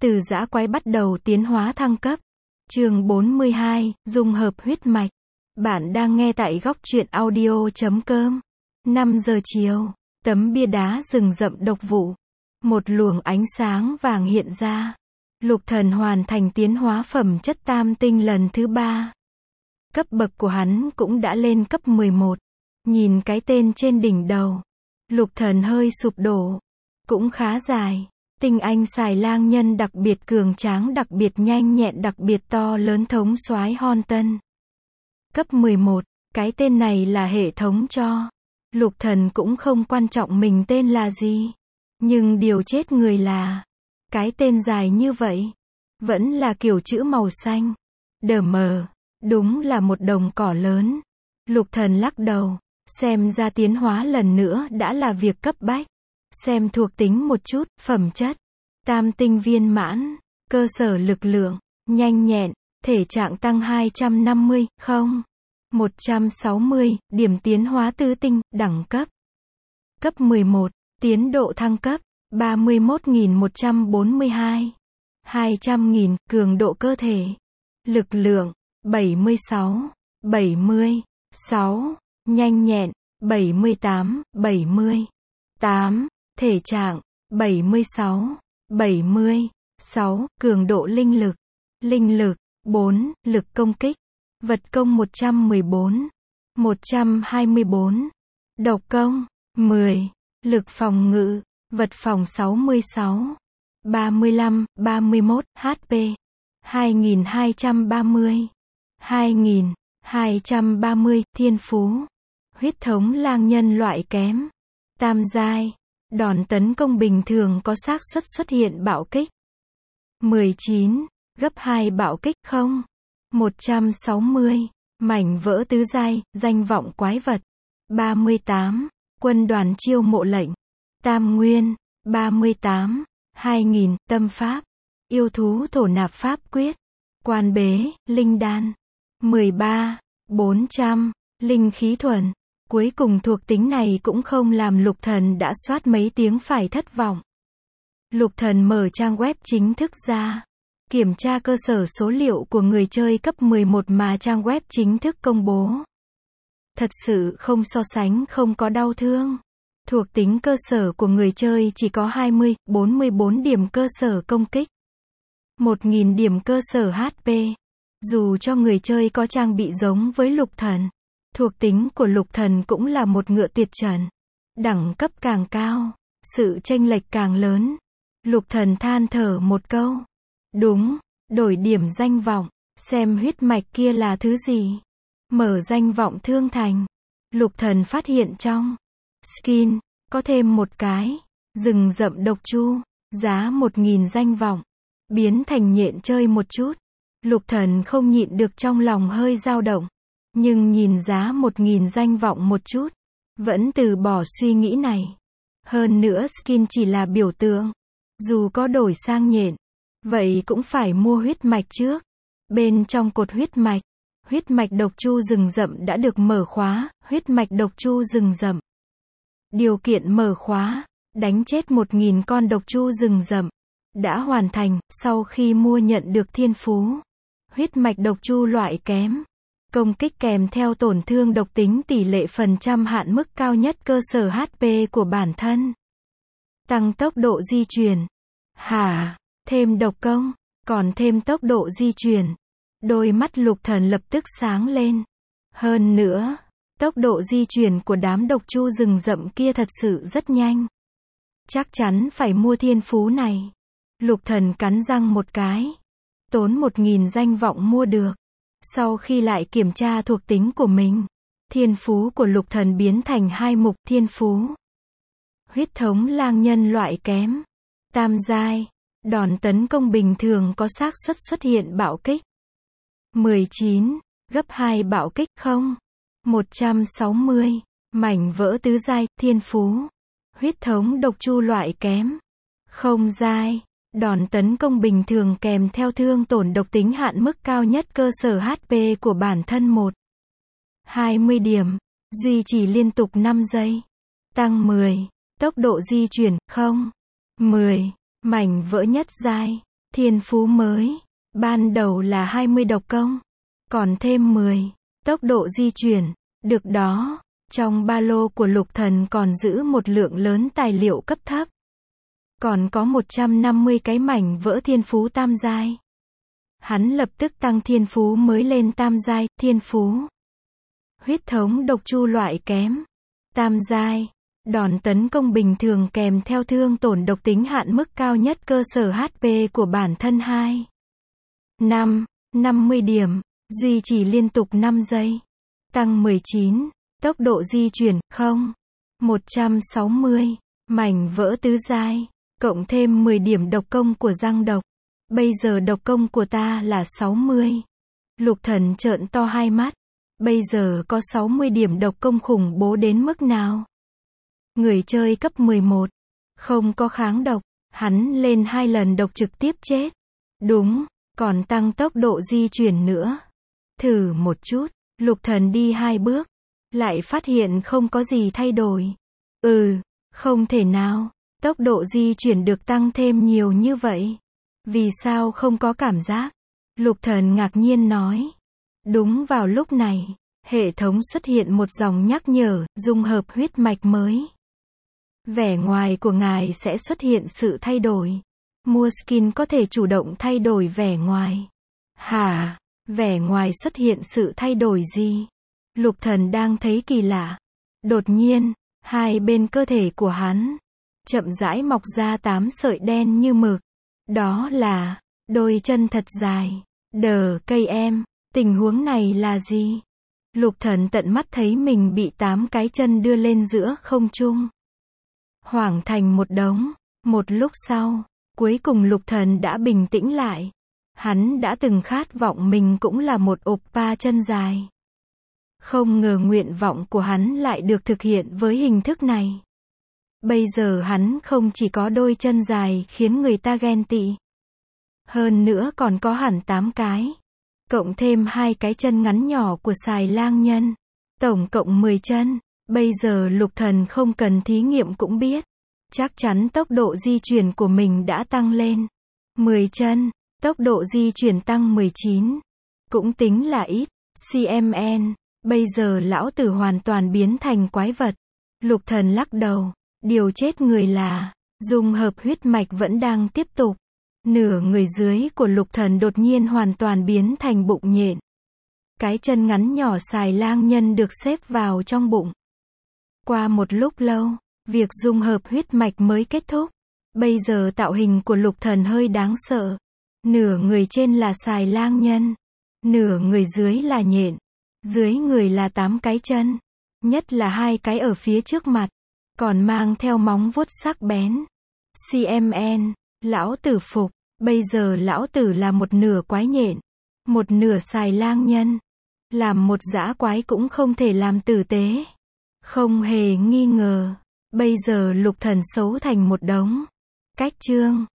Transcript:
Từ dã quái bắt đầu tiến hóa thăng cấp. Chương 42, dung hợp huyết mạch. Bạn đang nghe tại góc truyện audio.com. 5 giờ chiều, tấm bia đá rừng rậm độc vụ. Một luồng ánh sáng vàng hiện ra. Lục Thần hoàn thành tiến hóa phẩm chất tam tinh lần thứ 3. Cấp bậc của hắn cũng đã lên cấp 11. Nhìn cái tên trên đỉnh đầu, Lục Thần hơi sụp đổ. Cũng khá dài. Tinh anh xài lang nhân đặc biệt cường tráng, đặc biệt nhanh nhẹn, đặc biệt to lớn, thống soái hon tân. Cấp 11, cái tên này là hệ thống cho. Lục Thần cũng không quan trọng mình tên là gì. Nhưng điều chết người là, cái tên dài như vậy, vẫn là kiểu chữ màu xanh. Đờ mờ, đúng là một đồng cỏ lớn. Lục Thần lắc đầu, xem ra tiến hóa lần nữa đã là việc cấp bách. Xem thuộc tính một chút, phẩm chất. Tam tinh viên mãn, cơ sở lực lượng, nhanh nhẹn, thể trạng tăng 250, 160, điểm tiến hóa tứ tinh, đẳng cấp. Cấp 11, tiến độ thăng cấp, 31.142. 200.000, cường độ cơ thể. Lực lượng, 76, 6, nhanh nhẹn, 78, 8, thể trạng, 76, 6, cường độ linh lực, 4, lực công kích, vật công 114, 124, độc công, 10, lực phòng ngự, vật phòng 66, 35, 31, HP, 2230, 2230, thiên phú, huyết thống lang nhân loại kém, tam giai. Đòn tấn công bình thường có xác suất xuất hiện bạo kích. 19, gấp 2 bạo kích 160, mảnh vỡ tứ giai, danh vọng quái vật. 38, quân đoàn chiêu mộ lệnh. Tam nguyên, 38, 2000, tâm pháp. Yêu thú thổ nạp pháp quyết. Quan bế, linh đan. 13, 400, linh khí thuần. Cuối cùng thuộc tính này cũng không làm Lục Thần đã soát mấy tiếng phải thất vọng. Lục Thần mở trang web chính thức ra, kiểm tra cơ sở số liệu của người chơi cấp 11 mà trang web chính thức công bố. Thật sự không so sánh, không có đau thương. Thuộc tính cơ sở của người chơi chỉ có 44 điểm cơ sở công kích, 1000 điểm cơ sở HP. Dù cho người chơi có trang bị giống với Lục Thần, thuộc tính của Lục Thần cũng là một ngựa tuyệt trần. Đẳng cấp càng cao, sự chênh lệch càng lớn. Lục Thần than thở một câu. Đúng, đổi điểm danh vọng, xem huyết mạch kia là thứ gì. Mở danh vọng thương thành. Lục Thần phát hiện trong skin, có thêm một cái, rừng rậm độc chu, giá 1000 danh vọng. Biến thành nhện chơi một chút. Lục Thần không nhịn được trong lòng hơi dao động. Nhưng nhìn giá 1000 danh vọng một chút, vẫn từ bỏ suy nghĩ này. Hơn nữa skin chỉ là biểu tượng. Dù có đổi sang nhện, vậy cũng phải mua huyết mạch trước. Bên trong cột huyết mạch độc chu rừng rậm đã được mở khóa, huyết mạch độc chu rừng rậm. Điều kiện mở khóa, đánh chết 1000 con độc chu rừng rậm. Đã hoàn thành, sau khi mua nhận được thiên phú. Huyết mạch độc chu loại kém. Công kích kèm theo tổn thương độc tính tỷ lệ phần trăm hạn mức cao nhất cơ sở HP của bản thân. Tăng tốc độ di chuyển. Thêm độc công, còn thêm tốc độ di chuyển. Đôi mắt Lục Thần lập tức sáng lên. Hơn nữa, tốc độ di chuyển của đám độc chu rừng rậm kia thật sự rất nhanh. Chắc chắn phải mua thiên phú này. Lục Thần cắn răng một cái. Tốn 1000 danh vọng mua được. Sau khi lại kiểm tra thuộc tính của mình, thiên phú của Lục Thần biến thành 2 mục thiên phú. Huyết thống lang nhân loại kém, tam giai, đòn tấn công bình thường có xác suất xuất hiện bạo kích. 19, gấp 2 bạo kích 160, mảnh vỡ tứ giai, thiên phú. Huyết thống độc chu loại kém, không giai. Đòn tấn công bình thường kèm theo thương tổn độc tính hạn mức cao nhất cơ sở HP của bản thân 20 điểm. Duy trì liên tục 5 giây. Tăng 10. Tốc độ di chuyển 10. Mảnh vỡ nhất giai. Thiên phú mới. Ban đầu là 20 độc công. Còn thêm 10. Tốc độ di chuyển. Được đó. Trong ba lô của Lục Thần còn giữ một lượng lớn tài liệu cấp thấp. Còn có 150 cái mảnh vỡ thiên phú tam giai. Hắn lập tức tăng thiên phú mới lên tam giai, thiên phú. Huyết thống độc chu loại kém. Tam giai. Đòn tấn công bình thường kèm theo thương tổn độc tính hạn mức cao nhất cơ sở HP của bản thân 2. 5. 50 điểm. Duy trì liên tục 5 giây. Tăng 19. Tốc độ di chuyển, 0. 160. Mảnh vỡ tứ giai. Cộng thêm 10 điểm độc công của răng độc. Bây giờ độc công của ta là 60. Lục Thần trợn to hai mắt. Bây giờ có 60 điểm độc công khủng bố đến mức nào? Người chơi cấp 11. Không có kháng độc. Hắn lên 2 lần độc trực tiếp chết. Đúng, còn tăng tốc độ di chuyển nữa. Thử một chút. Lục Thần đi 2 bước. Lại phát hiện không có gì thay đổi. Không thể nào. Tốc độ di chuyển được tăng thêm nhiều như vậy. Vì sao không có cảm giác? Lục Thần ngạc nhiên nói. Đúng vào lúc này, hệ thống xuất hiện một dòng nhắc nhở, dung hợp huyết mạch mới. Vẻ ngoài của ngài sẽ xuất hiện sự thay đổi. Mua skin có thể chủ động thay đổi vẻ ngoài. Hả? Vẻ ngoài xuất hiện sự thay đổi gì? Lục Thần đang thấy kỳ lạ. Đột nhiên, hai bên cơ thể của hắn chậm rãi mọc ra 8 sợi đen như mực. Đó là đôi chân thật dài. Cây em, tình huống này là gì? Lục Thần tận mắt thấy mình bị 8 cái chân đưa lên giữa không trung. Hoảng thành một đống. Một lúc sau, cuối cùng Lục Thần đã bình tĩnh lại. Hắn đã từng khát vọng mình cũng là một oppa chân dài. Không ngờ nguyện vọng của hắn lại được thực hiện với hình thức này. Bây giờ hắn không chỉ có đôi chân dài khiến người ta ghen tị. Hơn nữa còn có hẳn 8 cái. Cộng thêm 2 cái chân ngắn nhỏ của xài lang nhân. Tổng cộng 10 chân. Bây giờ Lục Thần không cần thí nghiệm cũng biết. Chắc chắn tốc độ di chuyển của mình đã tăng lên. 10 chân. Tốc độ di chuyển tăng 19. Cũng tính là ít. CMN. Bây giờ lão tử hoàn toàn biến thành quái vật. Lục Thần lắc đầu. Điều chết người là, dung hợp huyết mạch vẫn đang tiếp tục. Nửa người dưới của Lục Thần đột nhiên hoàn toàn biến thành bụng nhện. Cái chân ngắn nhỏ xài lang nhân được xếp vào trong bụng. Qua một lúc lâu, việc dung hợp huyết mạch mới kết thúc. Bây giờ tạo hình của Lục Thần hơi đáng sợ. Nửa người trên là xài lang nhân. Nửa người dưới là nhện. Dưới người là 8 cái chân. Nhất là 2 cái ở phía trước mặt. Còn mang theo móng vuốt sắc bén. CMN, lão tử phục. Bây giờ lão tử là một nửa quái nhện. Một nửa xài lang nhân. Làm một dã quái cũng không thể làm tử tế. Không hề nghi ngờ. Bây giờ Lục Thần xấu thành một đống. Cách chương.